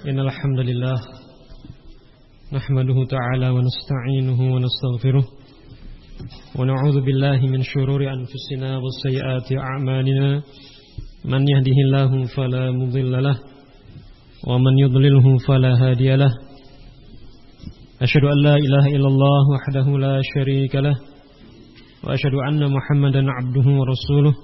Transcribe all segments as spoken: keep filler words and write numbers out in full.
Innal hamdalillah nahmaduhu ta'ala wa nasta'inuhu wa nastaghfiruh wa na'udzu billahi min shururi anfusina wa sayyiati a'malina man yahdihillahu fala mudilla lahu wa man yudlilhu fala hadiya lahu asyhadu an la ilaha illallah wahdahu la syarika lahu wa asyhadu anna Muhammadan 'abduhu wa rasuluh.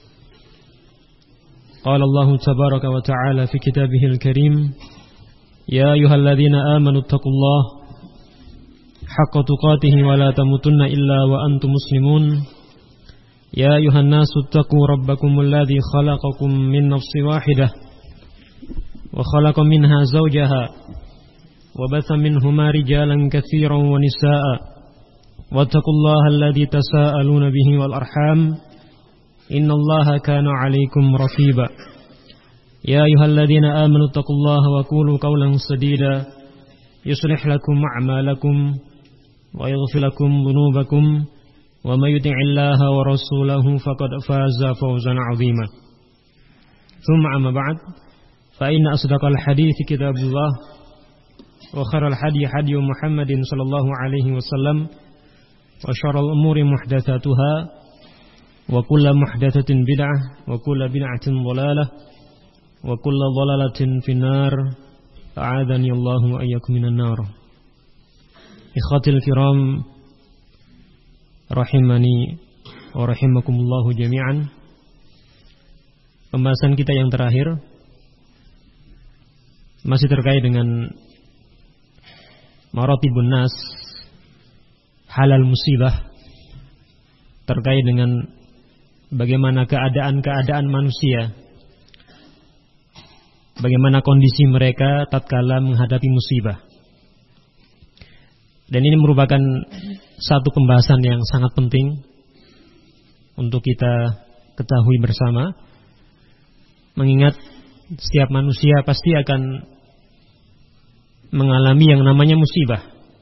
Qala Allah tabaraka wa ta'ala fi kitabihil karim, ya ayyuhalladzina amanu taqullaha haqqa tuqatih wa la tamutunna illa wa antum muslimun. Ya ayyuhan nasu taqu rabbakumul ladzi khalaqakum min nafsin wahidah wa khalaqa minha zawjaha wa batha minhuma rijalan katsiran wa nisaa'a wattaqullaha alladzi tasaaluna bihi wal arham innallaha kana 'alaikum raqiba. Ya ayyuhalladzina amanu taqullaha wa qulu qawlan sadida yuslih lakum a'malakum wa yaghfir lakum dhunubakum wa may yuti'illaha wa rasulahu faqad faza fawzan 'azima. Tsumma amma ba'd, fa inna asdaqal hadithi kitabullah wa khairal hadi hadi Muhammadin sallallahu alaihi wasallam wa syarrul umuri muhdatsatuha wa kullu muhdatsatin bid'ah wa kullu bid'atin dhalalah wa kullu dhalalatin finnar. A'adzani Allahu wa iyyakum minan nar. Ikhwatil kiram rahimani wa rahimakumullahu jami'an. Pembahasan kita yang terakhir masih terkait dengan maratibun nas, halal musibah, terkait dengan bagaimana keadaan-keadaan manusia, bagaimana kondisi mereka tatkala menghadapi musibah. Dan ini merupakan satu pembahasan yang sangat penting untuk kita ketahui bersama, mengingat setiap manusia pasti akan mengalami yang namanya musibah,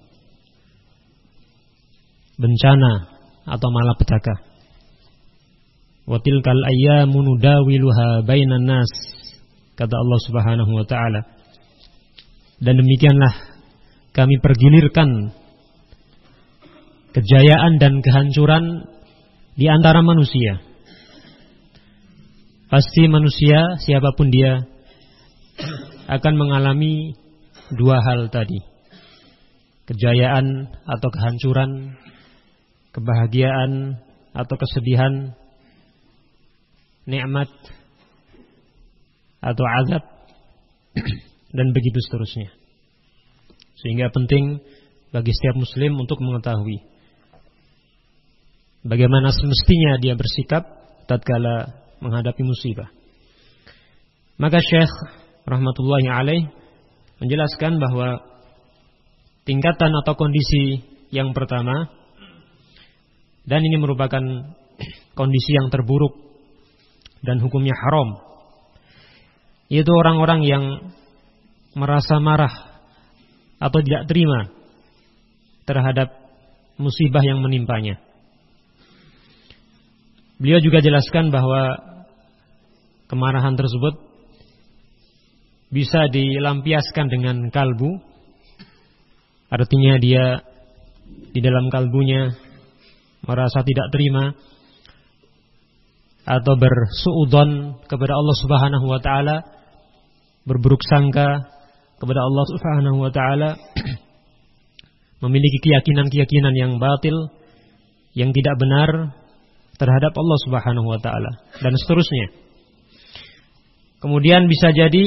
bencana atau malapetaka. Wa tilkal ayyamu nudawiluha bainan nas, kata Allah Subhanahu wa taala. Dan demikianlah kami pergilirkan kejayaan dan kehancuran di antara manusia. Pasti manusia siapapun dia akan mengalami dua hal tadi, kejayaan atau kehancuran, kebahagiaan atau kesedihan, nikmat atau azab, dan begitu seterusnya. Sehingga penting bagi setiap muslim untuk mengetahui bagaimana semestinya dia bersikap tatkala menghadapi musibah. Maka Syekh rahmatullahi alaih menjelaskan bahwa tingkatan atau kondisi yang pertama, dan ini merupakan kondisi yang terburuk dan hukumnya haram, yaitu orang-orang yang merasa marah atau tidak terima terhadap musibah yang menimpanya. Beliau juga jelaskan bahwa kemarahan tersebut bisa dilampiaskan dengan kalbu, artinya dia di dalam kalbunya merasa tidak terima atau bersuudzon kepada Allah Subhanahu wa taala, berburuk sangka kepada Allah Subhanahu wa taala, memiliki keyakinan-keyakinan yang batil, yang tidak benar terhadap Allah Subhanahu wa taala, dan seterusnya. Kemudian bisa jadi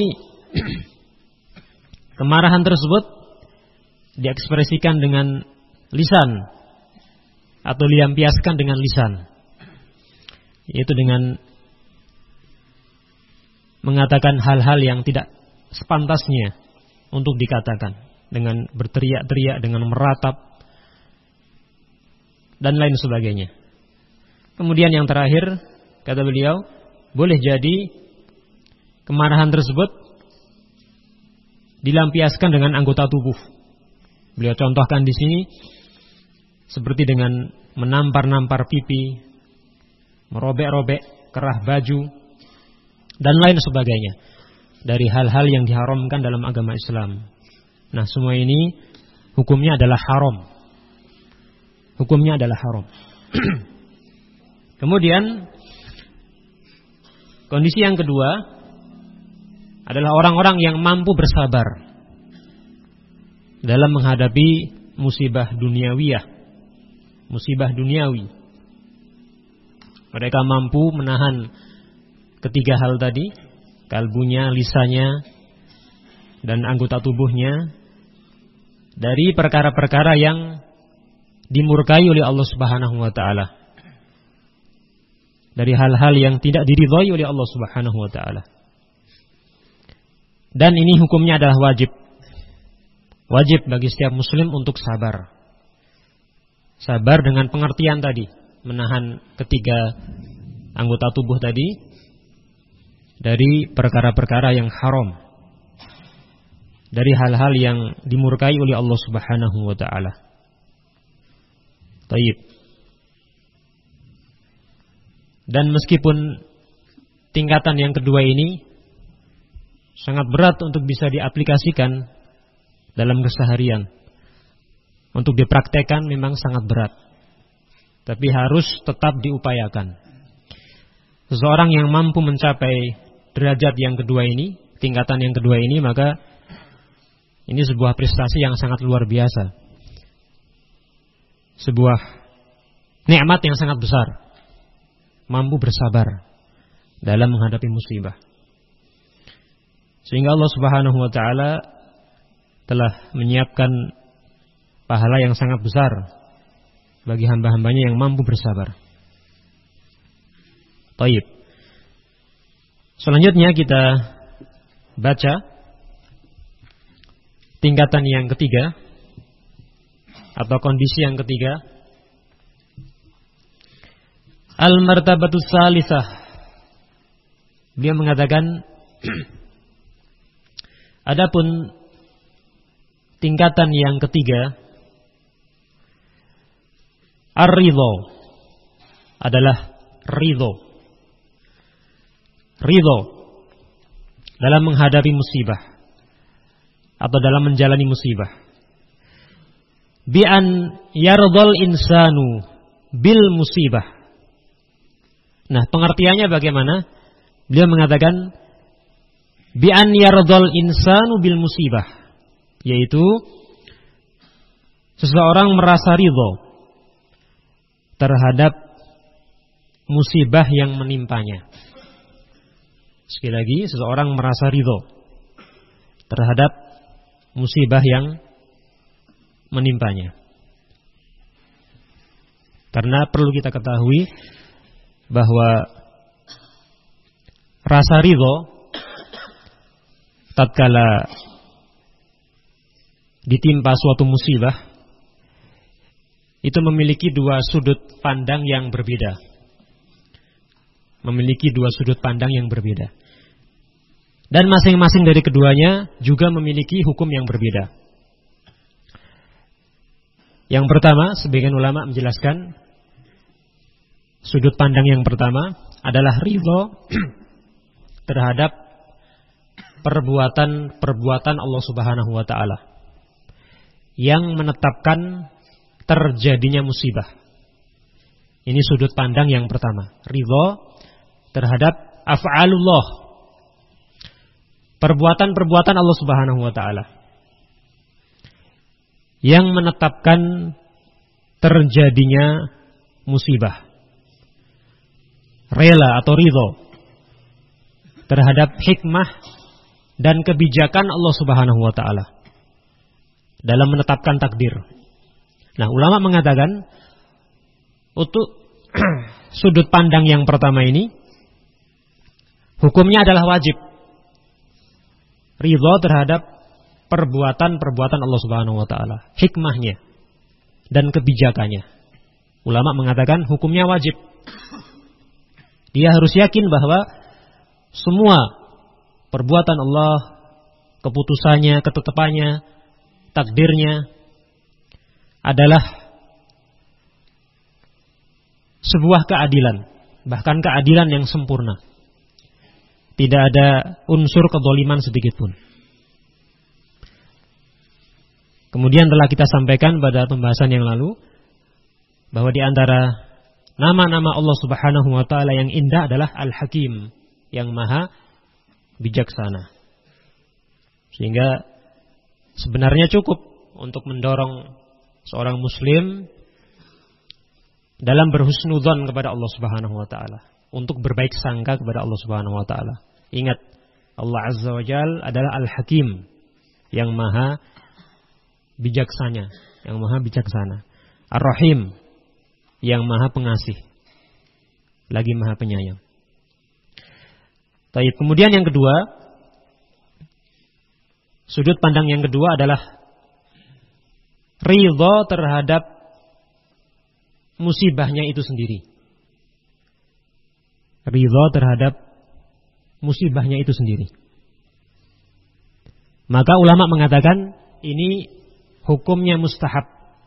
kemarahan tersebut diekspresikan dengan lisan atau dilampiaskan dengan lisan, yaitu dengan mengatakan hal-hal yang tidak sepantasnya untuk dikatakan, dengan berteriak-teriak, dengan meratap, dan lain sebagainya. Kemudian yang terakhir, kata beliau, boleh jadi kemarahan tersebut dilampiaskan dengan anggota tubuh. Beliau contohkan di sini seperti dengan menampar-nampar pipi, merobek-robek kerah baju, dan lain sebagainya. dari hal-hal yang diharamkan dalam agama Islam. Nah, semua ini hukumnya adalah haram. Hukumnya adalah haram. Kemudian kondisi yang kedua adalah orang-orang yang mampu bersabar dalam menghadapi musibah duniawiyah, musibah duniawi. Mereka mampu menahan ketiga hal tadi, kalbunya, lisannya, dan anggota tubuhnya dari perkara-perkara yang dimurkai oleh Allah Subhanahu wa taala. Dari hal-hal yang tidak diridhai oleh Allah Subhanahu wa taala. Dan ini hukumnya adalah wajib. Wajib bagi setiap muslim untuk sabar. Sabar dengan pengertian tadi, menahan ketiga anggota tubuh tadi dari perkara-perkara yang haram, dari hal-hal yang dimurkai oleh Allah Subhanahu wa taala. Baik. Dan meskipun tingkatan yang kedua ini sangat berat untuk bisa diaplikasikan dalam keseharian, untuk dipraktekkan memang sangat berat, tapi harus tetap diupayakan. Seseorang yang mampu mencapai derajat yang kedua ini, tingkatan yang kedua ini, maka ini sebuah prestasi yang sangat luar biasa, sebuah nikmat yang sangat besar, mampu bersabar dalam menghadapi musibah. Sehingga Allah Subhanahu wa taala telah menyiapkan pahala yang sangat besar bagi hamba-hambanya yang mampu bersabar. Baik. Selanjutnya kita baca tingkatan yang ketiga atau kondisi yang ketiga. Al-martabatus salisah. Beliau mengatakan adapun tingkatan yang ketiga, ar-ridho, adalah ridho. Ridho dalam menghadapi musibah atau dalam menjalani musibah. Bi an yardal insanu bil musibah. Nah, pengertiannya bagaimana? Beliau mengatakan bi an yardal insanu bil musibah, yaitu seseorang merasa ridho terhadap musibah yang menimpanya. Sekali lagi, seseorang merasa ridho terhadap musibah yang menimpanya. Karena perlu kita ketahui bahwa rasa ridho tatkala ditimpa suatu musibah itu memiliki dua sudut pandang yang berbeda. Memiliki dua sudut pandang yang berbeda. Dan masing-masing dari keduanya juga memiliki hukum yang berbeda. Yang pertama, sebagian ulama menjelaskan sudut pandang yang pertama adalah ridho terhadap perbuatan-perbuatan Allah Subhanahu wa taala yang menetapkan terjadinya musibah. Ini sudut pandang yang pertama, ridho terhadap af'alullah, perbuatan-perbuatan Allah Subhanahu wa taala yang menetapkan terjadinya musibah. Rela atau ridho terhadap hikmah dan kebijakan Allah Subhanahu wa taala dalam menetapkan takdir. Nah, ulama mengatakan untuk sudut pandang yang pertama ini hukumnya adalah wajib. Ridho terhadap perbuatan-perbuatan Allah Subhanahu wa taala, hikmahnya dan kebijakannya. Ulama mengatakan hukumnya wajib. Dia harus yakin bahwa semua perbuatan Allah, keputusannya, ketetapannya, takdirnya adalah sebuah keadilan, bahkan keadilan yang sempurna. Tidak ada unsur kezaliman sedikit pun. Kemudian telah kita sampaikan pada pembahasan yang lalu bahwa di antara nama-nama Allah Subhanahu wa taala yang indah adalah Al-Hakim, yang maha bijaksana. Sehingga sebenarnya cukup untuk mendorong seorang muslim dalam berhusnudzon kepada Allah Subhanahu wa taala, untuk berbaik sangka kepada Allah Subhanahu wa taala. Ingat, Allah Azza wa Jalla adalah Al-Hakim, yang maha bijaksana, yang maha bijaksana. Ar-Rahim, yang maha pengasih, lagi maha penyayang. Baik, kemudian yang kedua, sudut pandang yang kedua adalah ridha terhadap musibahnya itu sendiri. Ridha terhadap musibahnya itu sendiri. Maka ulama mengatakan ini hukumnya mustahab.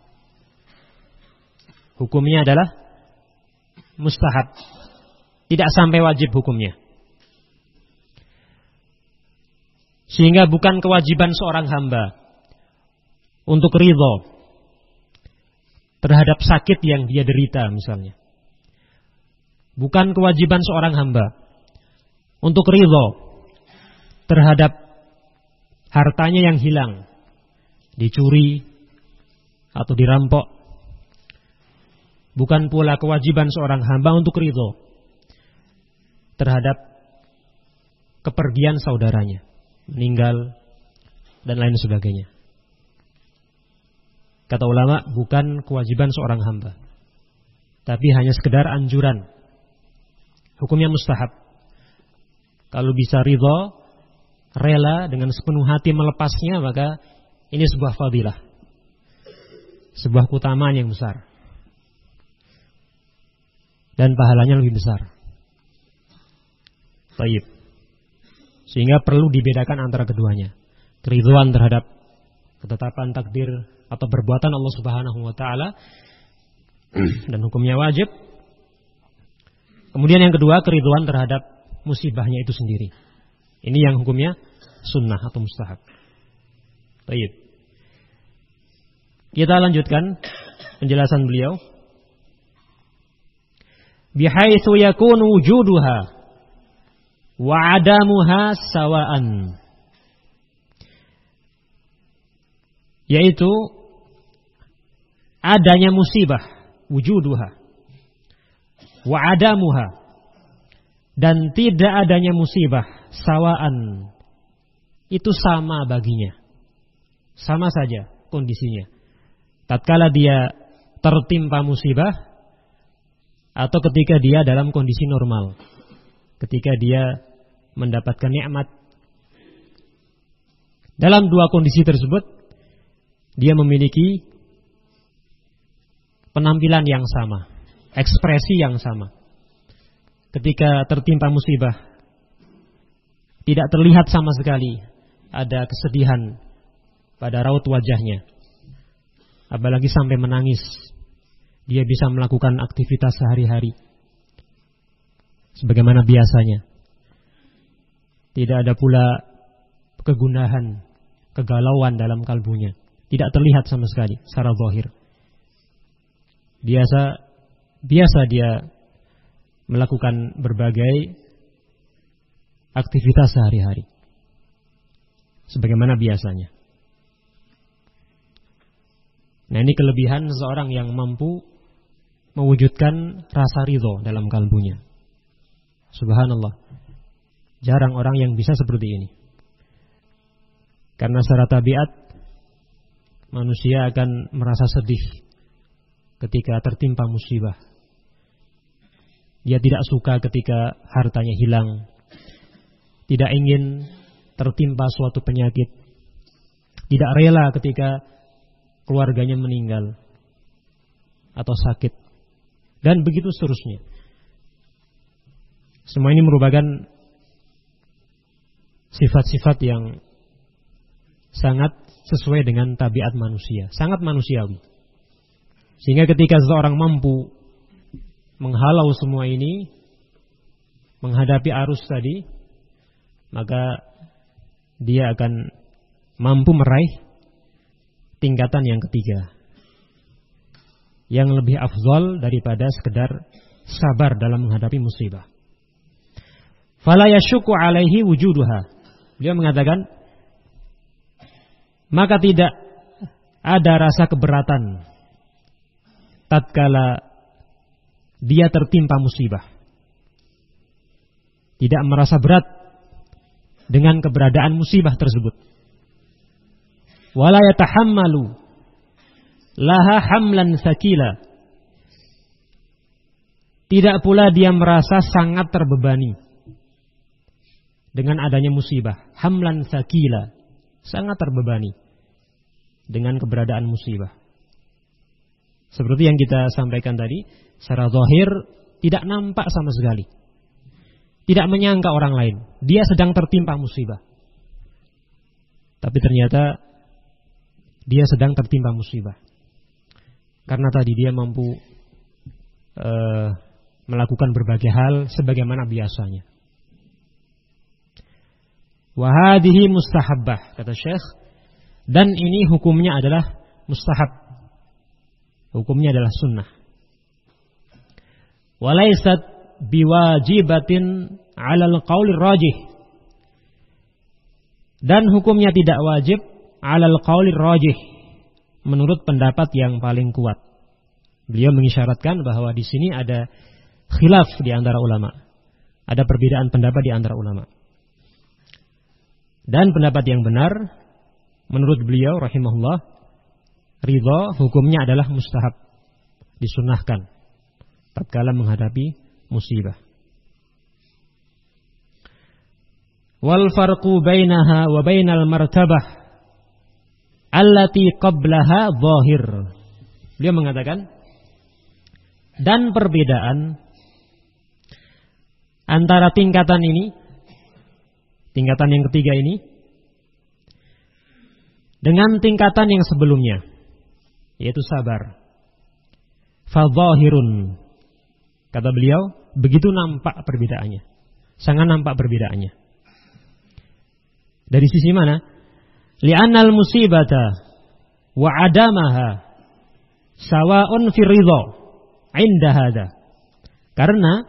Hukumnya adalah mustahab, tidak sampai wajib hukumnya. Sehingga bukan kewajiban seorang hamba untuk ridha terhadap sakit yang dia derita misalnya. Bukan kewajiban seorang hamba untuk ridha terhadap hartanya yang hilang, dicuri atau dirampok. Bukan pula kewajiban seorang hamba untuk ridha terhadap kepergian saudaranya, meninggal dan lain sebagainya. Kata ulama, bukan kewajiban seorang hamba, tapi hanya sekedar anjuran. Hukumnya mustahab. Kalau bisa ridha, rela dengan sepenuh hati melepasnya, maka ini sebuah fadilah, sebuah keutamaan yang besar, dan pahalanya lebih besar. Baik. Sehingga perlu dibedakan antara keduanya. Keridhaan terhadap ketetapan takdir atau perbuatan Allah Subhanahu wa taala dan hukumnya wajib. Kemudian yang kedua, keridhaan terhadap musibahnya itu sendiri. Ini yang hukumnya sunnah atau mustahab. Baik. Kita lanjutkan penjelasan beliau. Bihaitsu yakunu wujuduha wa adamuha sawaan. Yaitu adanya musibah, wujuduha, wa adamuha, dan tidak adanya musibah, sawaan, itu sama baginya, sama saja kondisinya. Tatkala dia tertimpa musibah atau ketika dia dalam kondisi normal, ketika dia mendapatkan nikmat. Dalam dua kondisi tersebut dia memiliki penampilan yang sama, ekspresi yang sama. Ketika tertimpa musibah, tidak terlihat sama sekali ada kesedihan pada raut wajahnya, apalagi sampai menangis. Dia bisa melakukan aktivitas sehari-hari sebagaimana biasanya. Tidak ada pula kegunahan, kegalauan dalam kalbunya. Tidak terlihat sama sekali secara zahir. Biasa biasa dia melakukan berbagai aktivitas sehari-hari sebagaimana biasanya. Nah, ini kelebihan seseorang yang mampu mewujudkan rasa ridha dalam kalbunya. Subhanallah. Jarang orang yang bisa seperti ini. Karena secara tabiat manusia akan merasa sedih ketika tertimpa musibah. Dia tidak suka ketika hartanya hilang, tidak ingin tertimpa suatu penyakit, tidak rela ketika keluarganya meninggal atau sakit, dan begitu seterusnya. Semua ini merupakan sifat-sifat yang sangat sesuai dengan tabiat manusia, sangat manusiawi. Sehingga ketika seseorang mampu menghalau semua ini, menghadapi arus tadi, maka dia akan mampu meraih tingkatan yang ketiga, yang lebih afdal daripada sekedar sabar dalam menghadapi musibah. Fala yashukku alaihi wujuduha. Beliau mengatakan, maka tidak ada rasa keberatan tatkala dia tertimpa musibah. Tidak merasa berat dengan keberadaan musibah tersebut. Wala yatahammalu laha hamlan sakila. Tidak pula dia merasa sangat terbebani dengan adanya musibah. Hamlan sakila, sangat terbebani dengan keberadaan musibah. Seperti yang kita sampaikan tadi, secara zahir tidak nampak sama sekali. Tidak menyangka orang lain, dia sedang tertimpa musibah. Tapi ternyata dia sedang tertimpa musibah. Karena tadi dia mampu uh, melakukan berbagai hal sebagaimana biasanya. Wa hadhihi mustahabbah, kata Syekh, dan ini hukumnya adalah mustahab. Hukumnya adalah sunnah. Walaysat biwajibatin 'alal qaulir rajih. Dan hukumnya tidak wajib 'alal qaulir rajih, menurut pendapat yang paling kuat. Beliau mengisyaratkan bahwa di sini ada khilaf di antara ulama. Ada perbedaan pendapat di antara ulama. Dan pendapat yang benar menurut beliau rahimahullah, ridha hukumnya adalah mustahab, disunnahkan tatkala menghadapi musibah. Wal farqu bainaha wa bainal martabah allati qablaha zahir. Beliau mengatakan, dan perbedaan antara tingkatan ini, tingkatan yang ketiga ini, dengan tingkatan yang sebelumnya, yaitu sabar. Fadzahirun, kata beliau, begitu nampak perbedaannya, sangat nampak perbedaannya. Dari sisi mana? Li'annal musibata wa adamaha sawa'un fi ridha 'inda hadha. Karena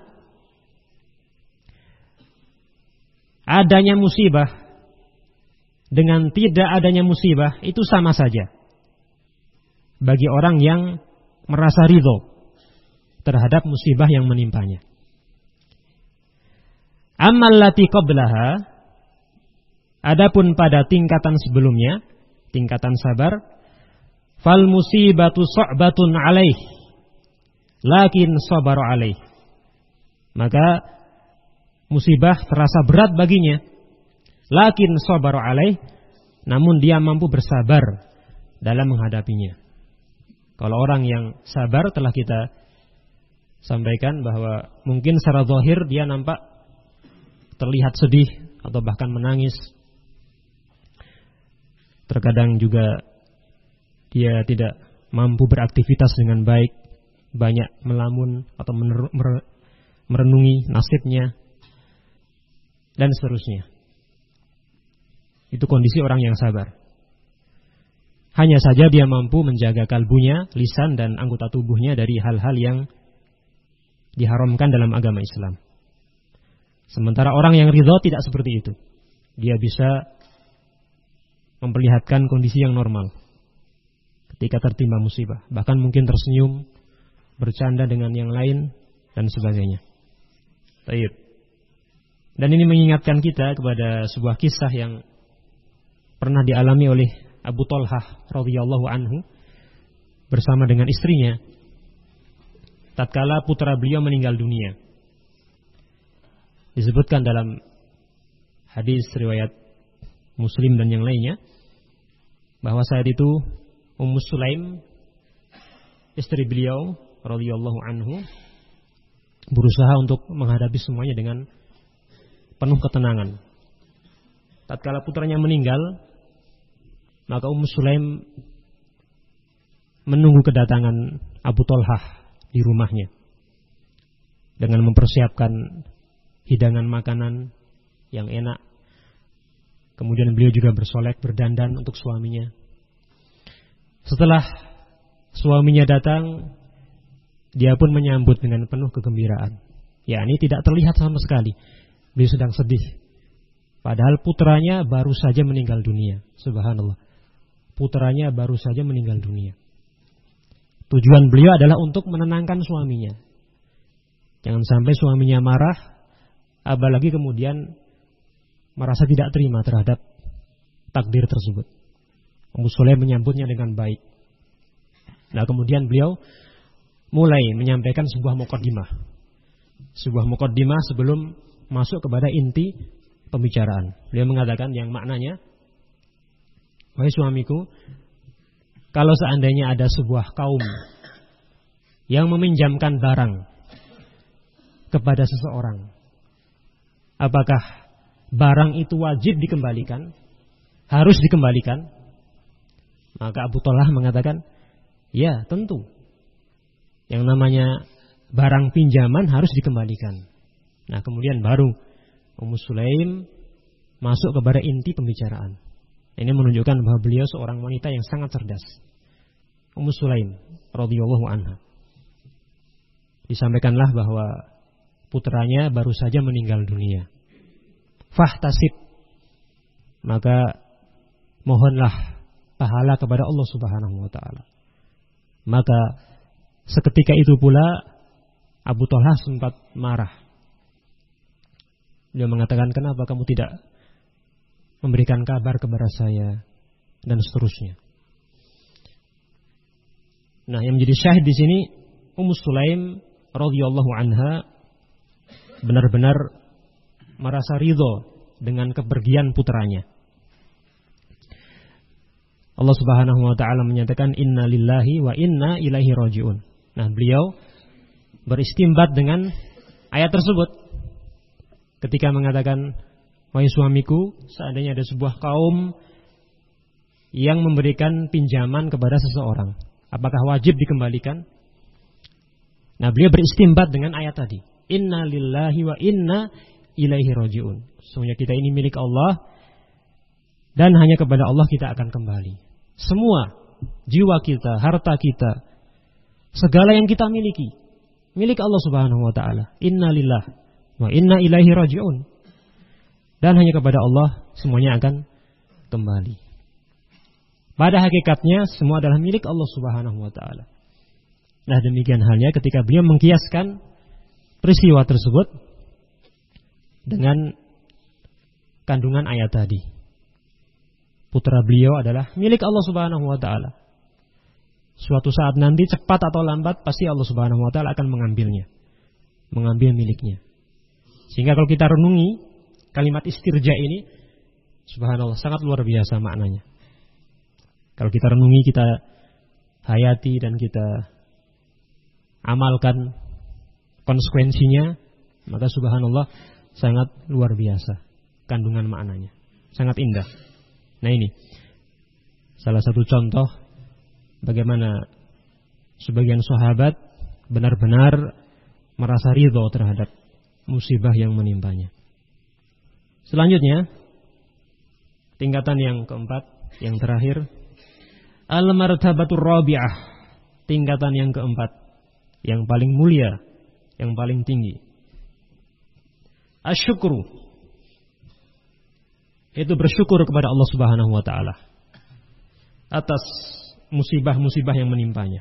adanya musibah dengan tidak adanya musibah itu sama saja bagi orang yang merasa ridho terhadap musibah yang menimpanya. Ammal lati qablaha, adapun pada tingkatan sebelumnya, tingkatan sabar, fal musibatu su'batun alaih lakin sabaru alaih. Maka musibah terasa berat baginya, lakin sabaru alaih, namun dia mampu bersabar dalam menghadapinya. Kalau orang yang sabar telah kita sampaikan bahwa mungkin secara zahir dia nampak terlihat sedih atau bahkan menangis. Terkadang juga dia tidak mampu beraktivitas dengan baik, banyak melamun atau merenungi nasibnya dan seterusnya. Itu kondisi orang yang sabar. Hanya saja dia mampu menjaga kalbunya, lisan dan anggota tubuhnya dari hal-hal yang diharamkan dalam agama Islam. Sementara orang yang ridha tidak seperti itu. Dia bisa memperlihatkan kondisi yang normal ketika tertimpa musibah. Bahkan mungkin tersenyum, bercanda dengan yang lain dan sebagainya. Baik. Dan ini mengingatkan kita kepada sebuah kisah yang pernah dialami oleh Abu Talhah radhiyallahu anhu bersama dengan istrinya tatkala putra beliau meninggal dunia. Disebutkan dalam hadis riwayat Muslim dan yang lainnya bahwa saat itu Ummu Sulaim, istri beliau radhiyallahu anhu, berusaha untuk menghadapi semuanya dengan penuh ketenangan. Tatkala putranya meninggal, maka Ummu Sulaim menunggu kedatangan Abu Talhah di rumahnya dengan mempersiapkan hidangan makanan yang enak Kemudian beliau juga bersolek, berdandan untuk suaminya. Setelah suaminya datang, dia pun menyambut dengan penuh kegembiraan. Ya, ini tidak terlihat sama sekali beliau sedang sedih. Padahal putranya baru saja meninggal dunia. Subhanallah. Putranya baru saja meninggal dunia. Tujuan beliau adalah untuk menenangkan suaminya. Jangan sampai suaminya marah, apalagi kemudian merasa tidak terima terhadap takdir tersebut. Ummu Sulaim menyambutnya dengan baik. Nah, kemudian beliau mulai menyampaikan sebuah muqaddimah. Sebuah muqaddimah sebelum masuk kepada inti pembicaraan. Beliau mengatakan yang maknanya, wahai suamiku, kalau seandainya ada sebuah kaum yang meminjamkan barang kepada seseorang, apakah barang itu wajib dikembalikan? Harus dikembalikan? Maka Abu Thalhah mengatakan, ya tentu. Yang namanya barang pinjaman harus dikembalikan. Nah, kemudian baru Ummu Sulaim masuk kepada inti pembicaraan. Ini menunjukkan bahwa beliau seorang wanita yang sangat cerdas. Ummu Sulaim radhiyallahu anha. Disampaikanlah bahwa putranya baru saja meninggal dunia. Fahtasib, maka mohonlah pahala kepada Allah Subhanahu wa taala. Maka seketika itu pula Abu Thalhah sempat marah. Dia mengatakan, kenapa kamu tidak memberikan kabar kepada saya, dan seterusnya. Nah, yang menjadi syahid di sini, Ummu Sulaim radhiyallahu anha benar-benar merasa ridho dengan kepergian putranya. Allah Subhanahu wa taala menyatakan, inna lillahi wa inna ilaihi rajiun. Nah, beliau beristimbat dengan ayat tersebut ketika mengatakan, wahai suamiku, seandainya ada sebuah kaum yang memberikan pinjaman kepada seseorang, apakah wajib dikembalikan? Nah, beliau beristimbat dengan ayat tadi, inna lillahi wa inna ilaihi rajiun. Sesungguhnya kita ini milik Allah dan hanya kepada Allah kita akan kembali. Semua jiwa kita, harta kita, segala yang kita miliki milik Allah Subhanahu wa taala. Inna lillahi wa inna ilaihi rajiun. Dan hanya kepada Allah semuanya akan kembali. Pada hakikatnya semua adalah milik Allah Subhanahu wa taala. Nah, demikian halnya ketika beliau mengkiaskan peristiwa tersebut dengan kandungan ayat tadi. Putra beliau adalah milik Allah Subhanahu wa taala. Suatu saat nanti cepat atau lambat pasti Allah Subhanahu wa taala akan mengambilnya. Mengambil miliknya. Sehingga kalau kita renungi kalimat istirja ini, subhanallah, sangat luar biasa maknanya. Kalau kita renungi, kita hayati dan kita amalkan konsekuensinya, maka subhanallah sangat luar biasa kandungan maknanya. Sangat indah. Nah, ini salah satu contoh bagaimana sebagian sahabat benar-benar merasa ridho terhadap musibah yang menimpanya. Selanjutnya, tingkatan yang keempat, yang terakhir, al-martabatur rabi'ah, tingkatan yang keempat, yang paling mulia, yang paling tinggi. Asyukru, itu bersyukur kepada Allah Subhanahu wa taala atas musibah-musibah yang menimpanya.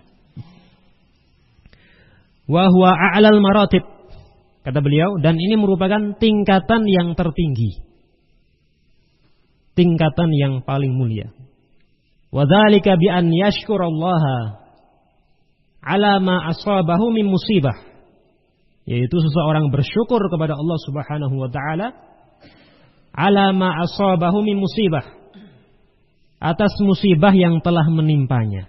Wa huwa a'lal maratib, kata beliau, dan ini merupakan tingkatan yang tertinggi, tingkatan yang paling mulia. Wa dzalika bi an yashkurallaha ala ma asabahu min musibah, yaitu seseorang bersyukur kepada Allah Subhanahu wa taala ala ma asabahu min musibah, atas musibah yang telah menimpanya.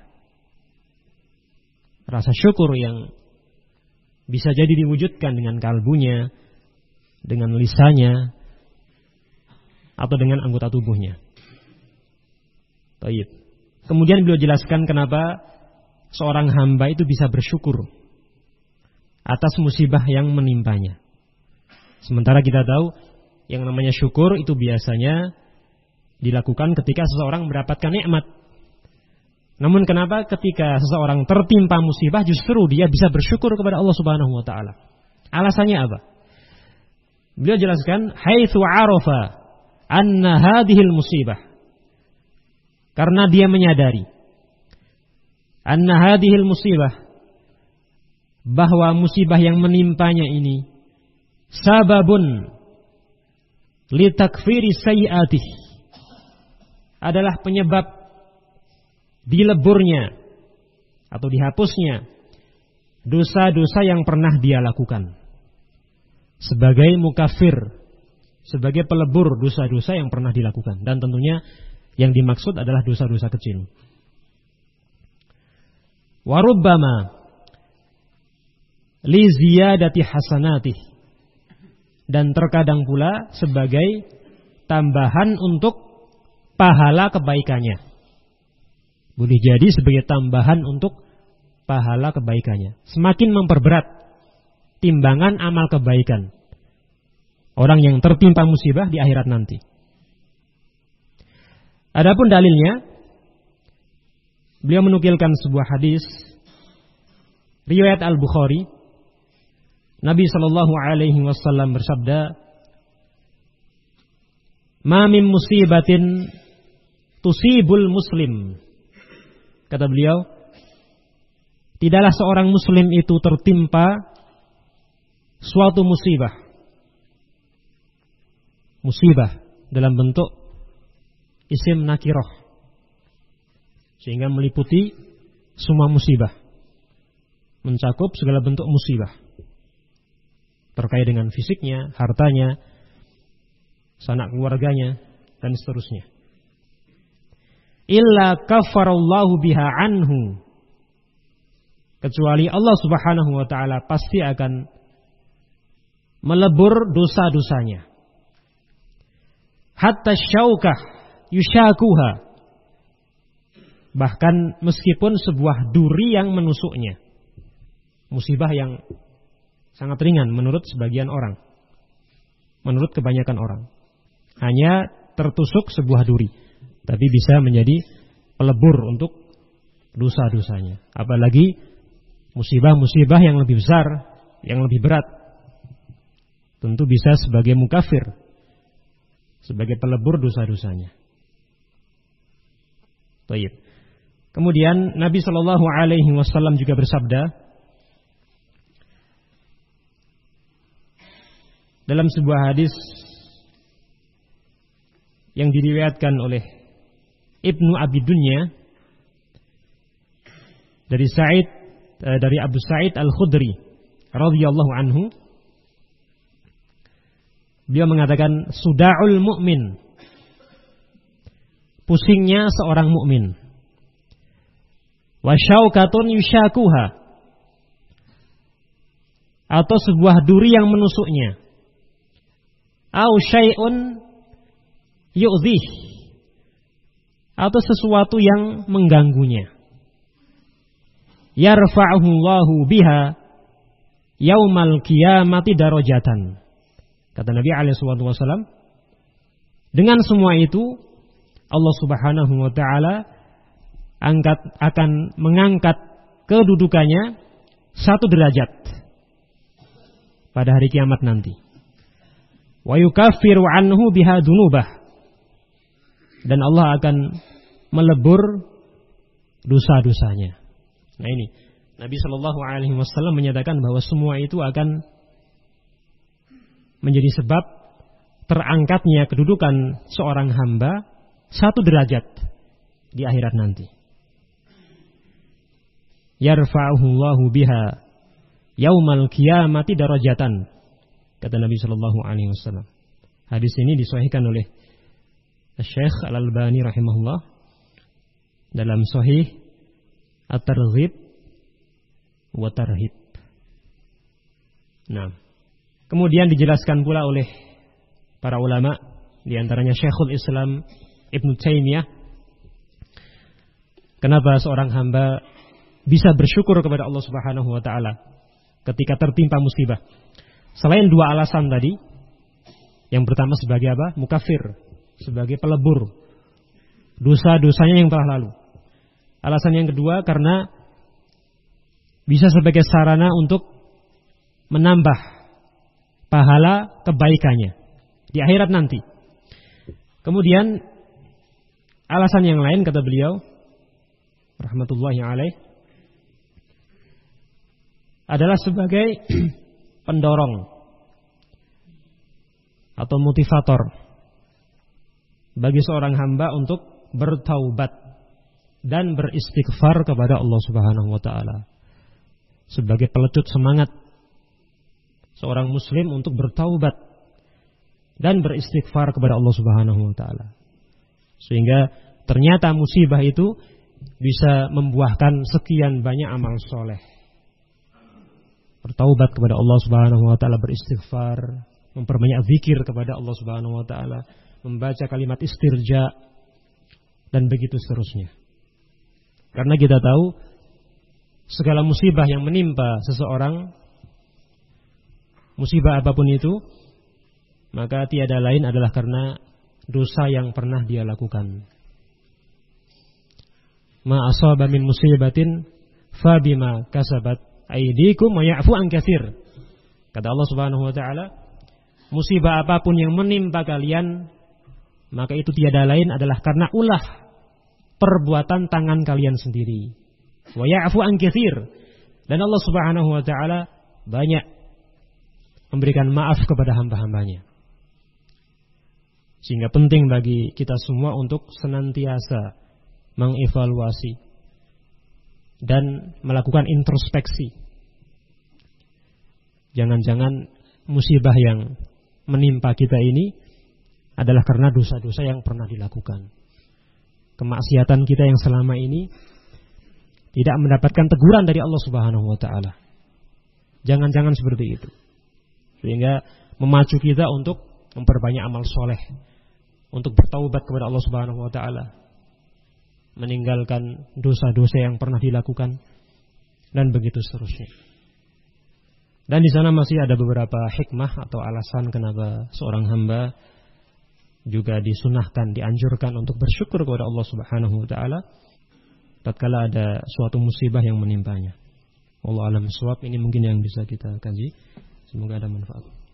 Rasa syukur yang bisa jadi diwujudkan dengan kalbunya, dengan lisannya, atau dengan anggota tubuhnya. Baik. Kemudian beliau jelaskan kenapa seorang hamba itu bisa bersyukur atas musibah yang menimpanya. Sementara kita tahu yang namanya syukur itu biasanya dilakukan ketika seseorang mendapatkan nikmat. Namun kenapa ketika seseorang tertimpa musibah justru dia bisa bersyukur kepada Allah Subhanahu wa taala? Alasannya apa? Beliau jelaskan, haitsu arafa anna hadhil musibah. Karena dia menyadari anna hadhil musibah, bahwa musibah yang menimpanya ini sababun litakfiri sayyi'atih, adalah penyebab dileburnya atau dihapusnya dosa-dosa yang pernah dia lakukan, sebagai mukafir, sebagai pelebur dosa-dosa yang pernah dilakukan. Dan tentunya yang dimaksud adalah dosa-dosa kecil. Warubbama li ziyadati hasanatih, dan terkadang pula sebagai tambahan untuk pahala kebaikannya. Boleh jadi sebagai tambahan untuk pahala kebaikannya. Semakin memperberat timbangan amal kebaikan orang yang tertimpa musibah di akhirat nanti. Adapun dalilnya, beliau menukilkan sebuah hadis riwayat Al-Bukhari. Nabi sallallahu alaihi wasallam bersabda, "Ma min musibatin tusibul muslim." Kata beliau, tidaklah seorang muslim itu tertimpa suatu musibah. Musibah dalam bentuk isim nakirah, sehingga meliputi semua musibah, mencakup segala bentuk musibah terkait dengan fisiknya, hartanya, sanak keluarganya, dan seterusnya. Illa kafarallahu biha anhu, kecuali Allah Subhanahu wa taala pasti akan melebur dosa-dosanya. Hatta syaukah yushakuha, bahkan meskipun sebuah duri yang menusuknya. Musibah yang sangat ringan menurut sebagian orang, menurut kebanyakan orang, hanya tertusuk sebuah duri, tapi bisa menjadi pelebur untuk dosa-dosanya. Apalagi musibah-musibah yang lebih besar, yang lebih berat, tentu bisa sebagai mukafir, sebagai pelebur dosa-dosanya. Baik. Kemudian Nabi Shallallahu Alaihi Wasallam juga bersabda dalam sebuah hadis yang diriwayatkan oleh Ibnu Abi Dunya dari Sa'id dari Abu Sa'id Al-Khudri radhiyallahu anhu, beliau mengatakan, suda'ul mu'min, pusingnya seorang mukmin, wa syaukatun yushakuha, atau sebuah duri yang menusuknya, au syai'un yu'dhih, atau sesuatu yang mengganggunya. Yarfa'uhu Allahu biha yaumal qiyamati darajatan. Kata Nabi alaihi wasallam, dengan semua itu Allah Subhanahu wa taala angkat akan mengangkat kedudukannya satu derajat pada hari kiamat nanti. Wa yukaffiru anhu biha dunubah, dan Allah akan melebur dosa-dosanya. Nah ini, Nabi Shallallahu Alaihi Wasallam menyatakan bahwa semua itu akan menjadi sebab terangkatnya kedudukan seorang hamba satu derajat di akhirat nanti. Yarfa'uhu Allahu biha yaumal qiyamati darajatan, kata Nabi Shallallahu Alaihi Wasallam. Hadis ini disahihkan oleh Syekh Al-Albani rahimahullah dalam Sahih At-Targhib wa Tarhib. Nah, kemudian dijelaskan pula oleh para ulama, di antaranya Syekhul Islam Ibnu Taimiyah, kenapa seorang hamba bisa bersyukur kepada Allah Subhanahu wa taala ketika tertimpa musibah. Selain dua alasan tadi, yang pertama sebagai apa? Mukafir, sebagai pelebur dosa-dosanya yang telah lalu. Alasan yang kedua karena bisa sebagai sarana untuk menambah pahala kebaikannya di akhirat nanti. Kemudian alasan yang lain kata beliau rahmatullahi alaih adalah sebagai pendorong atau motivator bagi seorang hamba untuk bertaubat dan beristighfar kepada Allah Subhanahu wa taala. Sebagai pelecut semangat seorang muslim untuk bertaubat dan beristighfar kepada Allah Subhanahu wa taala. Sehingga ternyata musibah itu bisa membuahkan sekian banyak amal soleh. Bertaubat kepada Allah Subhanahu wa taala, beristighfar, memperbanyak zikir kepada Allah Subhanahu wa taala, membaca kalimat istirja dan begitu seterusnya. Karena kita tahu segala musibah yang menimpa seseorang, musibah apapun itu, maka tiada lain adalah karena dosa yang pernah dia lakukan. Ma asaba min musibatin fa bima kasabat aydikum wa ya'fu an katsir. Kata Allah Subhanahu wa taala, musibah apapun yang menimpa kalian, maka itu tiada lain adalah karena ulah perbuatan tangan kalian sendiri. Wa ya'fu an katsir. Dan Allah Subhanahu wa taala banyak memberikan maaf kepada hamba-hambanya. Sehingga penting bagi kita semua untuk senantiasa mengevaluasi dan melakukan introspeksi. Jangan-jangan musibah yang menimpa kita ini adalah karena dosa-dosa yang pernah dilakukan. Kemaksiatan kita yang selama ini tidak mendapatkan teguran dari Allah Subhanahu wa taala. Jangan-jangan seperti itu. Sehingga memacu kita untuk memperbanyak amal soleh, untuk bertaubat kepada Allah Subhanahu wa taala, meninggalkan dosa-dosa yang pernah dilakukan, dan begitu seterusnya. Dan di sana masih ada beberapa hikmah atau alasan kenapa seorang hamba juga disunahkan, dianjurkan untuk bersyukur kepada Allah Subhanahu wa taala tatkala ada suatu musibah yang menimpanya. Wallahu a'lam bishawab. Ini mungkin yang bisa kita kaji. Semoga ada manfaat.